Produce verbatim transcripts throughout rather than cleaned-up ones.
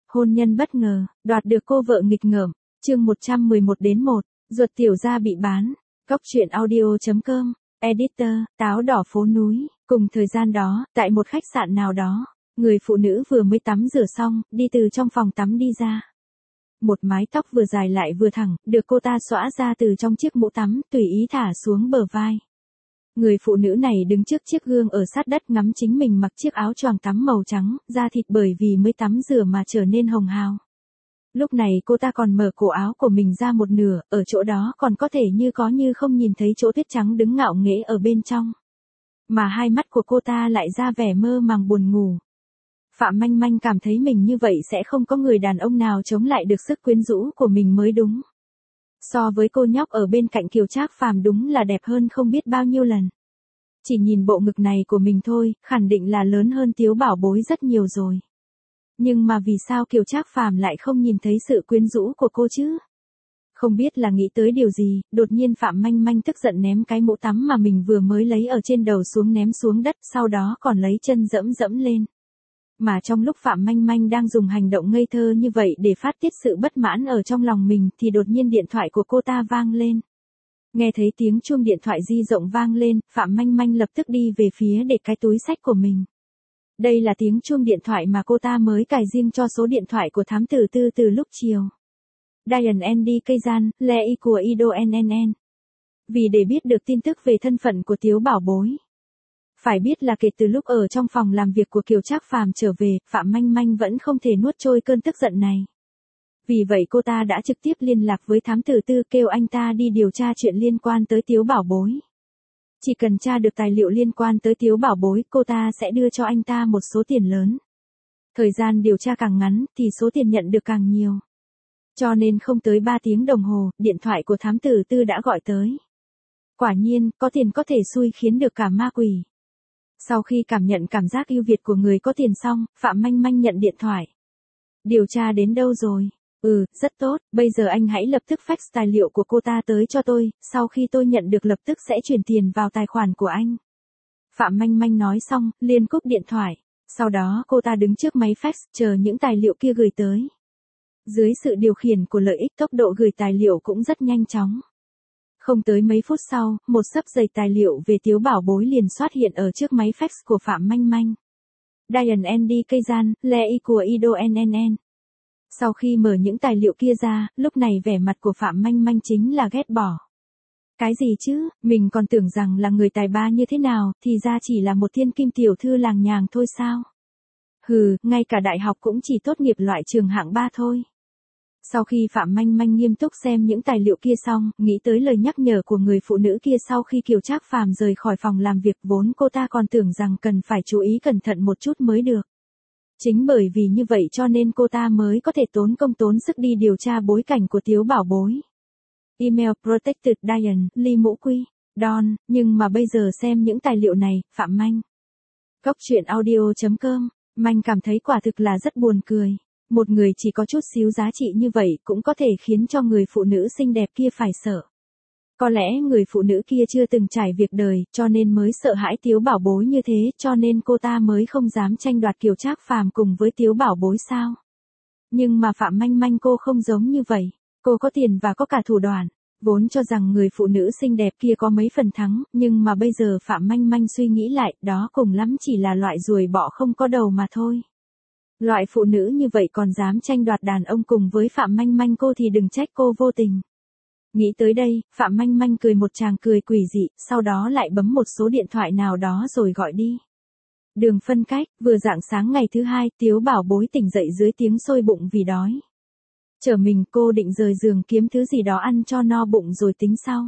Hôn nhân bất ngờ, đoạt được cô vợ nghịch ngợm, chương một trăm mười một đến một, ruột tiểu gia bị bán, Cóc truyện audio chấm com, editor, táo đỏ phố núi, cùng thời gian đó, tại một khách sạn nào đó, người phụ nữ vừa mới tắm rửa xong, đi từ trong phòng tắm đi ra. Một mái tóc vừa dài lại vừa thẳng, được cô ta xõa ra từ trong chiếc mũ tắm, tùy ý thả xuống bờ vai. Người phụ nữ này đứng trước chiếc gương ở sát đất ngắm chính mình mặc chiếc áo choàng tắm màu trắng, da thịt bởi vì mới tắm rửa mà trở nên hồng hào. Lúc này cô ta còn mở cổ áo của mình ra một nửa, ở chỗ đó còn có thể như có như không nhìn thấy chỗ tuyết trắng đứng ngạo nghễ ở bên trong. Mà hai mắt của cô ta lại ra vẻ mơ màng buồn ngủ. Phạm Manh Manh cảm thấy mình như vậy sẽ không có người đàn ông nào chống lại được sức quyến rũ của mình mới đúng. So với cô nhóc ở bên cạnh Kiều Trác Phàm đúng là đẹp hơn không biết bao nhiêu lần. Chỉ nhìn bộ ngực này của mình thôi, khẳng định là lớn hơn Tiếu Bảo Bối rất nhiều rồi. Nhưng mà vì sao Kiều Trác Phàm lại không nhìn thấy sự quyến rũ của cô chứ? Không biết là nghĩ tới điều gì, đột nhiên Phạm Manh Manh tức giận ném cái mũ tắm mà mình vừa mới lấy ở trên đầu xuống ném xuống đất, sau đó còn lấy chân dẫm dẫm lên. Mà trong lúc Phạm Manh Manh đang dùng hành động ngây thơ như vậy để phát tiết sự bất mãn ở trong lòng mình thì đột nhiên điện thoại của cô ta vang lên. Nghe thấy tiếng chuông điện thoại di động vang lên, Phạm Manh Manh lập tức đi về phía để cái túi xách của mình. Đây là tiếng chuông điện thoại mà cô ta mới cài riêng cho số điện thoại của thám tử Tư từ lúc chiều. Diane Andy Kazan, Lei của Ido en en en. Vì để biết được tin tức về thân phận của Tiếu Bảo Bối. Phải biết là kể từ lúc ở trong phòng làm việc của Kiều Trác Phàm trở về, Phạm Manh Manh vẫn không thể nuốt trôi cơn tức giận này. Vì vậy cô ta đã trực tiếp liên lạc với thám tử Tư kêu anh ta đi điều tra chuyện liên quan tới Tiếu Bảo Bối. Chỉ cần tra được tài liệu liên quan tới Tiếu Bảo Bối, cô ta sẽ đưa cho anh ta một số tiền lớn. Thời gian điều tra càng ngắn, thì số tiền nhận được càng nhiều. Cho nên không tới ba tiếng đồng hồ, điện thoại của thám tử Tư đã gọi tới. Quả nhiên, có tiền có thể xui khiến được cả ma quỷ. Sau khi cảm nhận cảm giác ưu việt của người có tiền xong, Phạm Manh Manh nhận điện thoại. Điều tra đến đâu rồi? Ừ, rất tốt, bây giờ anh hãy lập tức fax tài liệu của cô ta tới cho tôi, sau khi tôi nhận được lập tức sẽ chuyển tiền vào tài khoản của anh. Phạm Manh Manh nói xong, liền cúp điện thoại. Sau đó cô ta đứng trước máy fax, chờ những tài liệu kia gửi tới. Dưới sự điều khiển của lợi ích tốc độ gửi tài liệu cũng rất nhanh chóng. Không tới mấy phút sau, một xấp dày tài liệu về Tiếu Bảo Bối liền xuất hiện ở trước máy fax của Phạm Manh Manh. Diane Andy Kazan, Lei của Ido en en en. Sau khi mở những tài liệu kia ra, lúc này vẻ mặt của Phạm Manh Manh chính là ghét bỏ. Cái gì chứ, mình còn tưởng rằng là người tài ba như thế nào, thì ra chỉ là một thiên kim tiểu thư làng nhàng thôi sao? Hừ, ngay cả đại học cũng chỉ tốt nghiệp loại trường hạng ba thôi. Sau khi Phạm Manh Manh nghiêm túc xem những tài liệu kia xong, nghĩ tới lời nhắc nhở của người phụ nữ kia sau khi Kiều Trác Phàm rời khỏi phòng làm việc, vốn cô ta còn tưởng rằng cần phải chú ý cẩn thận một chút mới được. Chính bởi vì như vậy cho nên cô ta mới có thể tốn công tốn sức đi điều tra bối cảnh của Tiếu Bảo Bối. Email Protected Diane, Ly Mũ Quy, Don, nhưng mà bây giờ xem những tài liệu này, Phạm Manh. Cóc truyện audio chấm com, Manh cảm thấy quả thực là rất buồn cười. Một người chỉ có chút xíu giá trị như vậy cũng có thể khiến cho người phụ nữ xinh đẹp kia phải sợ. Có lẽ người phụ nữ kia chưa từng trải việc đời, cho nên mới sợ hãi Tiếu Bảo Bối như thế, cho nên cô ta mới không dám tranh đoạt Kiều Trác Phàm cùng với Tiếu Bảo Bối sao. Nhưng mà Phạm Manh Manh cô không giống như vậy. Cô có tiền và có cả thủ đoạn. Vốn cho rằng người phụ nữ xinh đẹp kia có mấy phần thắng, nhưng mà bây giờ Phạm Manh Manh suy nghĩ lại, đó cùng lắm chỉ là loại ruồi bọ không có đầu mà thôi. Loại phụ nữ như vậy còn dám tranh đoạt đàn ông cùng với Phạm Manh Manh cô thì đừng trách cô vô tình. Nghĩ tới đây, Phạm Manh Manh cười một tràng cười quỷ dị, sau đó lại bấm một số điện thoại nào đó rồi gọi đi. Đường phân cách, vừa rạng sáng ngày thứ hai, Tiếu Bảo Bối tỉnh dậy dưới tiếng sôi bụng vì đói. Chở mình cô định rời giường kiếm thứ gì đó ăn cho no bụng rồi tính sau.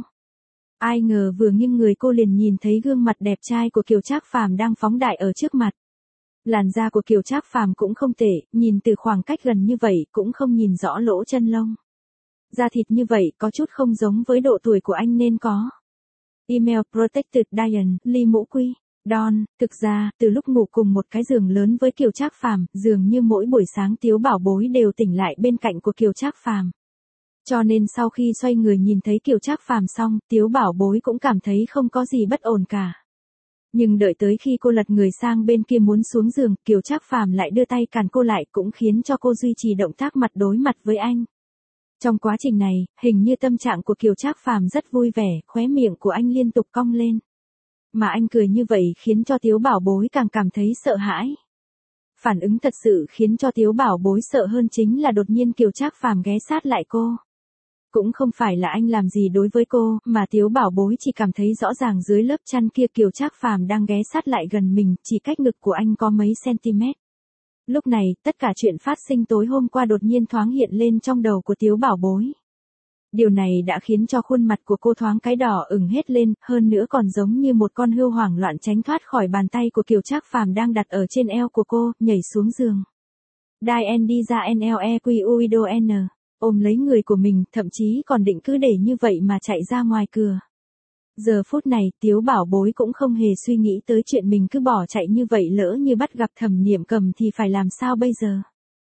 Ai ngờ vừa nghiêng người cô liền nhìn thấy gương mặt đẹp trai của Kiều Trác Phàm đang phóng đại ở trước mặt. Làn da của Kiều Trác Phàm cũng không tệ, nhìn từ khoảng cách gần như vậy cũng không nhìn rõ lỗ chân lông. Da thịt như vậy có chút không giống với độ tuổi của anh nên có. Email Protected Diane, Ly Mũ Quy, Don, thực ra, từ lúc ngủ cùng một cái giường lớn với Kiều Trác Phàm, dường như mỗi buổi sáng Tiếu Bảo Bối đều tỉnh lại bên cạnh của Kiều Trác Phàm. Cho nên sau khi xoay người nhìn thấy Kiều Trác Phàm xong, Tiếu Bảo Bối cũng cảm thấy không có gì bất ổn cả. Nhưng đợi tới khi cô lật người sang bên kia muốn xuống giường, Kiều Trác Phàm lại đưa tay cản cô lại, cũng khiến cho cô duy trì động tác mặt đối mặt với anh. Trong quá trình này, hình như tâm trạng của Kiều Trác Phàm rất vui vẻ, khóe miệng của anh liên tục cong lên. Mà anh cười như vậy khiến cho Tiếu Bảo Bối càng cảm thấy sợ hãi. Phản ứng thật sự khiến cho Tiếu Bảo Bối sợ hơn chính là đột nhiên Kiều Trác Phàm ghé sát lại cô. Cũng không phải là anh làm gì đối với cô, mà Tiếu Bảo Bối chỉ cảm thấy rõ ràng dưới lớp chăn kia Kiều Trác Phàm đang ghé sát lại gần mình, chỉ cách ngực của anh có mấy cm. Lúc này, tất cả chuyện phát sinh tối hôm qua đột nhiên thoáng hiện lên trong đầu của Tiếu Bảo Bối. Điều này đã khiến cho khuôn mặt của cô thoáng cái đỏ ửng hết lên, hơn nữa còn giống như một con hươu hoảng loạn tránh thoát khỏi bàn tay của Kiều Trác Phàm đang đặt ở trên eo của cô, nhảy xuống giường. Đai N đi ra N L E Q U I D O N, ôm lấy người của mình, thậm chí còn định cứ để như vậy mà chạy ra ngoài cửa. Giờ phút này, Tiếu Bảo Bối cũng không hề suy nghĩ tới chuyện mình cứ bỏ chạy như vậy, lỡ như bắt gặp Thẩm Niệm Cầm thì phải làm sao bây giờ.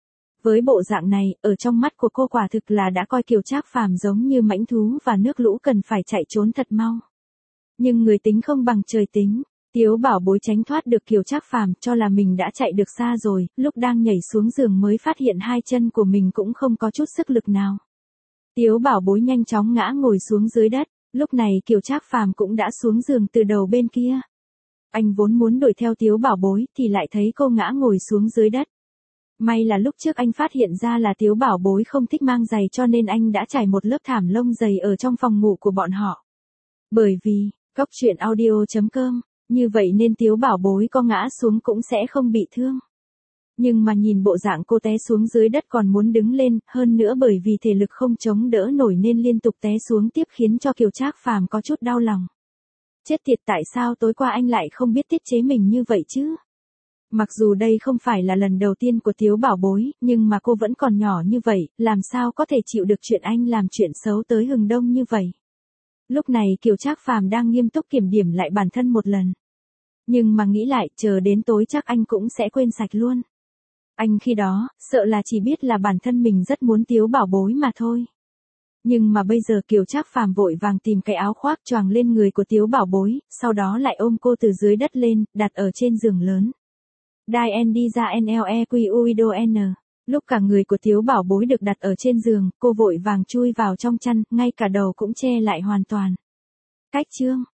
Với bộ dạng này, ở trong mắt của cô quả thực là đã coi Kiều Trác Phàm giống như mãnh thú và nước lũ cần phải chạy trốn thật mau. Nhưng người tính không bằng trời tính, Tiếu Bảo Bối tránh thoát được Kiều Trác Phàm, cho là mình đã chạy được xa rồi, lúc đang nhảy xuống giường mới phát hiện hai chân của mình cũng không có chút sức lực nào. Tiếu Bảo Bối nhanh chóng ngã ngồi xuống dưới đất, lúc này Kiều Trác Phàm cũng đã xuống giường từ đầu bên kia. Anh vốn muốn đuổi theo Tiếu Bảo Bối thì lại thấy cô ngã ngồi xuống dưới đất. May là lúc trước anh phát hiện ra là Tiếu Bảo Bối không thích mang giày, cho nên anh đã trải một lớp thảm lông dày ở trong phòng ngủ của bọn họ. Bởi vì, cốc truyện audio chấm com, như vậy nên Tiếu Bảo Bối có ngã xuống cũng sẽ không bị thương. Nhưng mà nhìn bộ dạng cô té xuống dưới đất còn muốn đứng lên, hơn nữa bởi vì thể lực không chống đỡ nổi nên liên tục té xuống tiếp khiến cho Kiều Trác Phàm có chút đau lòng. Chết tiệt, tại sao tối qua anh lại không biết tiết chế mình như vậy chứ? Mặc dù đây không phải là lần đầu tiên của Tiếu Bảo Bối, nhưng mà cô vẫn còn nhỏ như vậy, làm sao có thể chịu được chuyện anh làm chuyện xấu tới hừng đông như vậy. Lúc này Kiều Trác Phàm đang nghiêm túc kiểm điểm lại bản thân một lần. Nhưng mà nghĩ lại, chờ đến tối chắc anh cũng sẽ quên sạch luôn. Anh khi đó, sợ là chỉ biết là bản thân mình rất muốn Tiếu Bảo Bối mà thôi. Nhưng mà bây giờ Kiều Trác Phàm vội vàng tìm cái áo khoác choàng lên người của Tiếu Bảo Bối, sau đó lại ôm cô từ dưới đất lên, đặt ở trên giường lớn. Đai N đi ra N L E Q U I D O N. Lúc cả người của Tiếu Bảo Bối được đặt ở trên giường, cô vội vàng chui vào trong chăn, ngay cả đầu cũng che lại hoàn toàn. Cách chương